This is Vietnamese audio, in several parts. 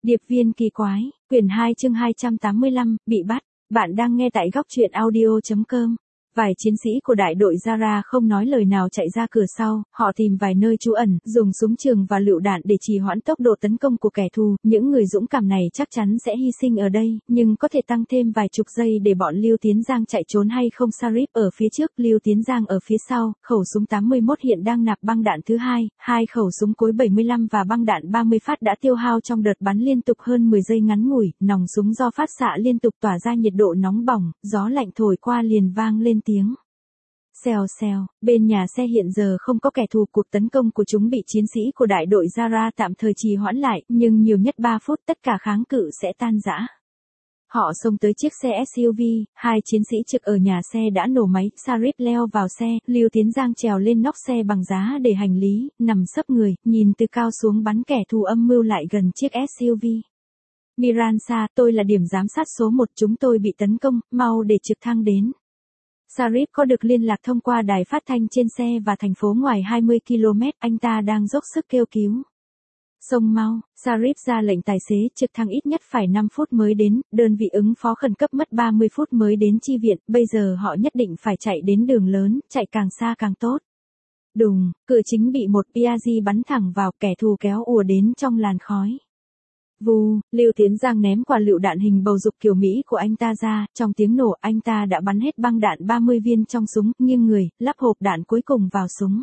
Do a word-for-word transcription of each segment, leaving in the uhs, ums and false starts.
Điệp viên kỳ quái, quyển hai chương hai trăm tám mươi lăm, bị bắt. Bạn đang nghe tại góc truyện audio chấm com. Vài chiến sĩ của đại đội Zara không nói lời nào chạy ra cửa sau, họ tìm vài nơi trú ẩn, dùng súng trường và lựu đạn để trì hoãn tốc độ tấn công của kẻ thù. Những người dũng cảm này chắc chắn sẽ hy sinh ở đây, nhưng có thể tăng thêm vài chục giây để bọn Lưu Tiến Giang chạy trốn hay không. Sarip ở phía trước, Lưu Tiến Giang ở phía sau, khẩu súng tám mươi mốt hiện đang nạp băng đạn thứ hai, hai khẩu súng cối bảy mươi lăm và băng đạn ba mươi phát đã tiêu hao trong đợt bắn liên tục hơn mười giây ngắn ngủi, nòng súng do phát xạ liên tục tỏa ra nhiệt độ nóng bỏng, gió lạnh thổi qua liền vang lên tiếng xèo xèo. Bên nhà xe hiện giờ không có kẻ thù, cuộc tấn công của chúng bị chiến sĩ của đại đội Zara tạm thời trì hoãn lại, nhưng nhiều nhất ba phút tất cả kháng cự sẽ tan rã. Họ xông tới chiếc xe ét u vê, hai chiến sĩ trực ở nhà xe đã nổ máy, Sarip leo vào xe, Lưu Tiến Giang trèo lên nóc xe bằng giá để hành lý, nằm sấp người, nhìn từ cao xuống bắn kẻ thù âm mưu lại gần chiếc ét u vê. Miransa, tôi là điểm giám sát số một, chúng tôi bị tấn công, mau để trực thăng đến. Sarip có được liên lạc thông qua đài phát thanh trên xe và thành phố ngoài hai mươi ki lô mét, anh ta đang dốc sức kêu cứu. Xông mau, Sarip ra lệnh tài xế, trực thăng ít nhất phải năm phút mới đến, đơn vị ứng phó khẩn cấp mất ba mươi phút mới đến chi viện, bây giờ họ nhất định phải chạy đến đường lớn, chạy càng xa càng tốt. Đùng, cửa chính bị một pê a giê bắn thẳng vào, kẻ thù kéo ùa đến trong làn khói. Vù, Lưu Tiến Giang ném quả lựu đạn hình bầu dục kiểu Mỹ của anh ta ra, trong tiếng nổ anh ta đã bắn hết băng đạn ba mươi viên trong súng, nghiêng người, lắp hộp đạn cuối cùng vào súng.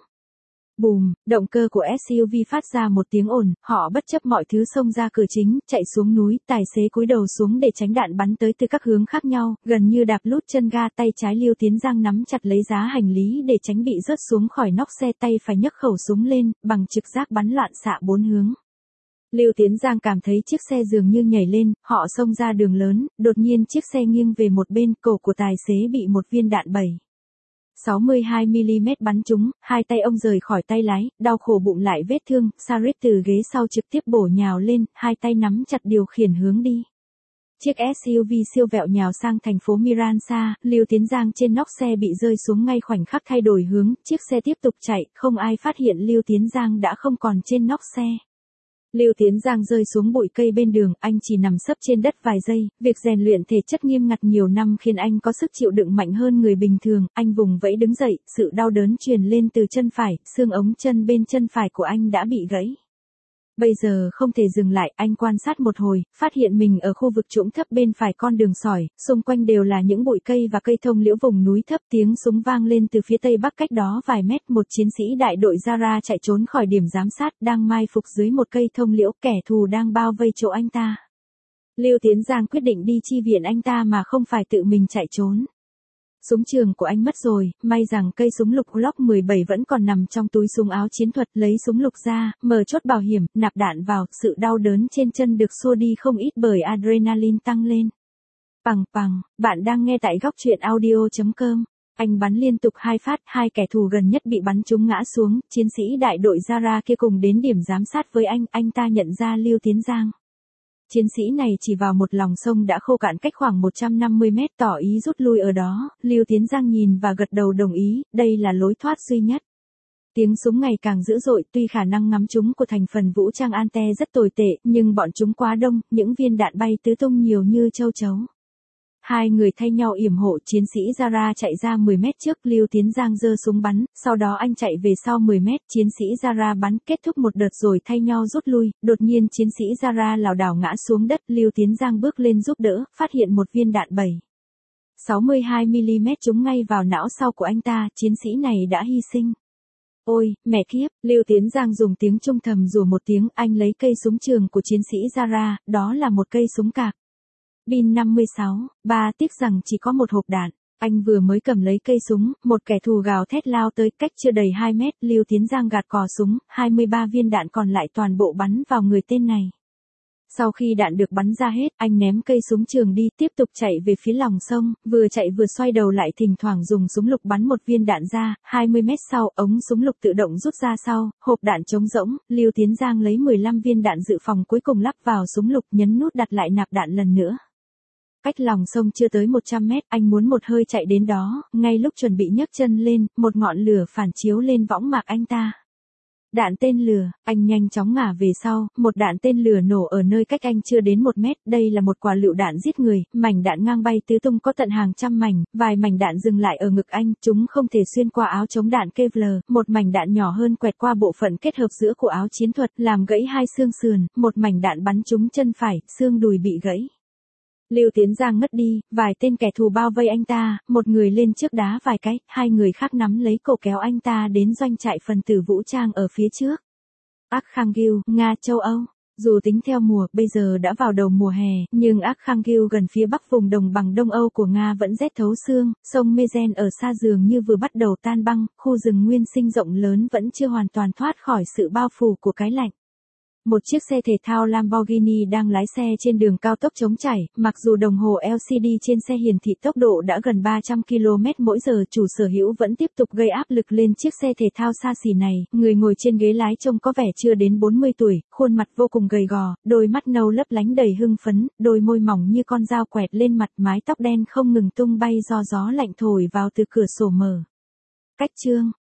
Bùm, động cơ của ét u vê phát ra một tiếng ồn, họ bất chấp mọi thứ xông ra cửa chính, chạy xuống núi, tài xế cúi đầu xuống để tránh đạn bắn tới từ các hướng khác nhau, gần như đạp lút chân ga, tay trái Lưu Tiến Giang nắm chặt lấy giá hành lý để tránh bị rớt xuống khỏi nóc xe, tay phải nhấc khẩu súng lên, bằng trực giác bắn loạn xạ bốn hướng. Lưu Tiến Giang cảm thấy chiếc xe dường như nhảy lên, họ xông ra đường lớn, đột nhiên chiếc xe nghiêng về một bên, cổ của tài xế bị một viên đạn bảy sáu mươi hai mi li mét bắn trúng, hai tay ông rời khỏi tay lái, đau khổ bụng lại vết thương, Sarip từ ghế sau trực tiếp bổ nhào lên, hai tay nắm chặt điều khiển hướng đi. Chiếc ét u vê siêu vẹo nhào sang thành phố Miransa, Lưu Tiến Giang trên nóc xe bị rơi xuống ngay khoảnh khắc thay đổi hướng, chiếc xe tiếp tục chạy, không ai phát hiện Lưu Tiến Giang đã không còn trên nóc xe. Lưu Tiến Giang rơi xuống bụi cây bên đường, anh chỉ nằm sấp trên đất vài giây, việc rèn luyện thể chất nghiêm ngặt nhiều năm khiến anh có sức chịu đựng mạnh hơn người bình thường, anh vùng vẫy đứng dậy, sự đau đớn truyền lên từ chân phải, xương ống chân bên chân phải của anh đã bị gãy. Bây giờ không thể dừng lại, anh quan sát một hồi, phát hiện mình ở khu vực trũng thấp bên phải con đường sỏi, xung quanh đều là những bụi cây và cây thông liễu vùng núi thấp, tiếng súng vang lên từ phía tây bắc cách đó vài mét, một chiến sĩ đại đội Zara chạy trốn khỏi điểm giám sát, đang mai phục dưới một cây thông liễu, kẻ thù đang bao vây chỗ anh ta. Lưu Tiến Giang quyết định đi chi viện anh ta mà không phải tự mình chạy trốn. Súng trường của anh mất rồi, may rằng cây súng lục Glock mười bảy vẫn còn nằm trong túi súng áo chiến thuật, lấy súng lục ra, mở chốt bảo hiểm, nạp đạn vào, sự đau đớn trên chân được xua đi không ít bởi adrenaline tăng lên. Pằng pằng, bạn đang nghe tại góc truyện audio chấm com. Anh bắn liên tục hai phát, hai kẻ thù gần nhất bị bắn trúng ngã xuống, chiến sĩ đại đội Zara kia cùng đến điểm giám sát với anh, anh ta nhận ra Lưu Tiến Giang. Chiến sĩ này chỉ vào một lòng sông đã khô cạn cách khoảng một trăm năm mươi mét, tỏ ý rút lui ở đó, Lưu Tiến Giang nhìn và gật đầu đồng ý, đây là lối thoát duy nhất. Tiếng súng ngày càng dữ dội, tuy khả năng ngắm trúng của thành phần vũ trang Ante rất tồi tệ, nhưng bọn chúng quá đông, những viên đạn bay tứ tung nhiều như châu chấu. Hai người thay nhau yểm hộ, chiến sĩ Zara chạy ra mười mét trước, Lưu Tiến Giang giơ súng bắn, sau đó anh chạy về sau mười mét, chiến sĩ Zara bắn, kết thúc một đợt rồi thay nhau rút lui, đột nhiên chiến sĩ Zara lảo đảo ngã xuống đất, Lưu Tiến Giang bước lên giúp đỡ, phát hiện một viên đạn bảy sáu mươi hai mi li mét trúng ngay vào não sau của anh ta, chiến sĩ này đã hy sinh. Ôi, mẹ kiếp, Lưu Tiến Giang dùng tiếng Trung thầm rủa một tiếng, anh lấy cây súng trường của chiến sĩ Zara, đó là một cây súng cạc. Pin năm mươi sáu, ba tiếc rằng chỉ có một hộp đạn. Anh vừa mới cầm lấy cây súng, một kẻ thù gào thét lao tới, cách chưa đầy hai mét, Lưu Tiến Giang gạt cò súng, hai mươi ba viên đạn còn lại toàn bộ bắn vào người tên này. Sau khi đạn được bắn ra hết, anh ném cây súng trường đi, tiếp tục chạy về phía lòng sông, vừa chạy vừa xoay đầu lại, thỉnh thoảng dùng súng lục bắn một viên đạn ra, hai mươi mét sau, ống súng lục tự động rút ra sau, hộp đạn trống rỗng, Lưu Tiến Giang lấy mười lăm viên đạn dự phòng cuối cùng lắp vào súng lục, nhấn nút đặt lại nạp đạn lần nữa. Cách lòng sông chưa tới một trăm mét, anh muốn một hơi chạy đến đó, ngay lúc chuẩn bị nhấc chân lên, một ngọn lửa phản chiếu lên võng mạc anh ta. Đạn tên lửa, anh nhanh chóng ngả về sau, một đạn tên lửa nổ ở nơi cách anh chưa đến một mét, đây là một quả lựu đạn giết người, mảnh đạn ngang bay tứ tung có tận hàng trăm mảnh, vài mảnh đạn dừng lại ở ngực anh, chúng không thể xuyên qua áo chống đạn Kevlar, một mảnh đạn nhỏ hơn quẹt qua bộ phận kết hợp giữa của áo chiến thuật, làm gãy hai xương sườn, một mảnh đạn bắn trúng chân phải, xương đùi bị gãy. Lưu Tiến Giang ngất đi, vài tên kẻ thù bao vây anh ta, một người lên trước đá vài cái, hai người khác nắm lấy cổ kéo anh ta đến doanh trại phần tử vũ trang ở phía trước. Arkhangel, Nga, châu Âu. Dù tính theo mùa, bây giờ đã vào đầu mùa hè, nhưng Arkhangel gần phía bắc vùng đồng bằng Đông Âu của Nga vẫn rét thấu xương, sông Mezen ở xa dường như vừa bắt đầu tan băng, khu rừng nguyên sinh rộng lớn vẫn chưa hoàn toàn thoát khỏi sự bao phủ của cái lạnh. Một chiếc xe thể thao Lamborghini đang lái xe trên đường cao tốc trống chảy, mặc dù đồng hồ lờ xê đê trên xe hiển thị tốc độ đã gần ba trăm ki lô mét mỗi giờ, chủ sở hữu vẫn tiếp tục gây áp lực lên chiếc xe thể thao xa xỉ này. Người ngồi trên ghế lái trông có vẻ chưa đến bốn mươi tuổi, khuôn mặt vô cùng gầy gò, đôi mắt nâu lấp lánh đầy hưng phấn, đôi môi mỏng như con dao quẹt lên mặt, mái tóc đen không ngừng tung bay do gió lạnh thổi vào từ cửa sổ mở. Cách chương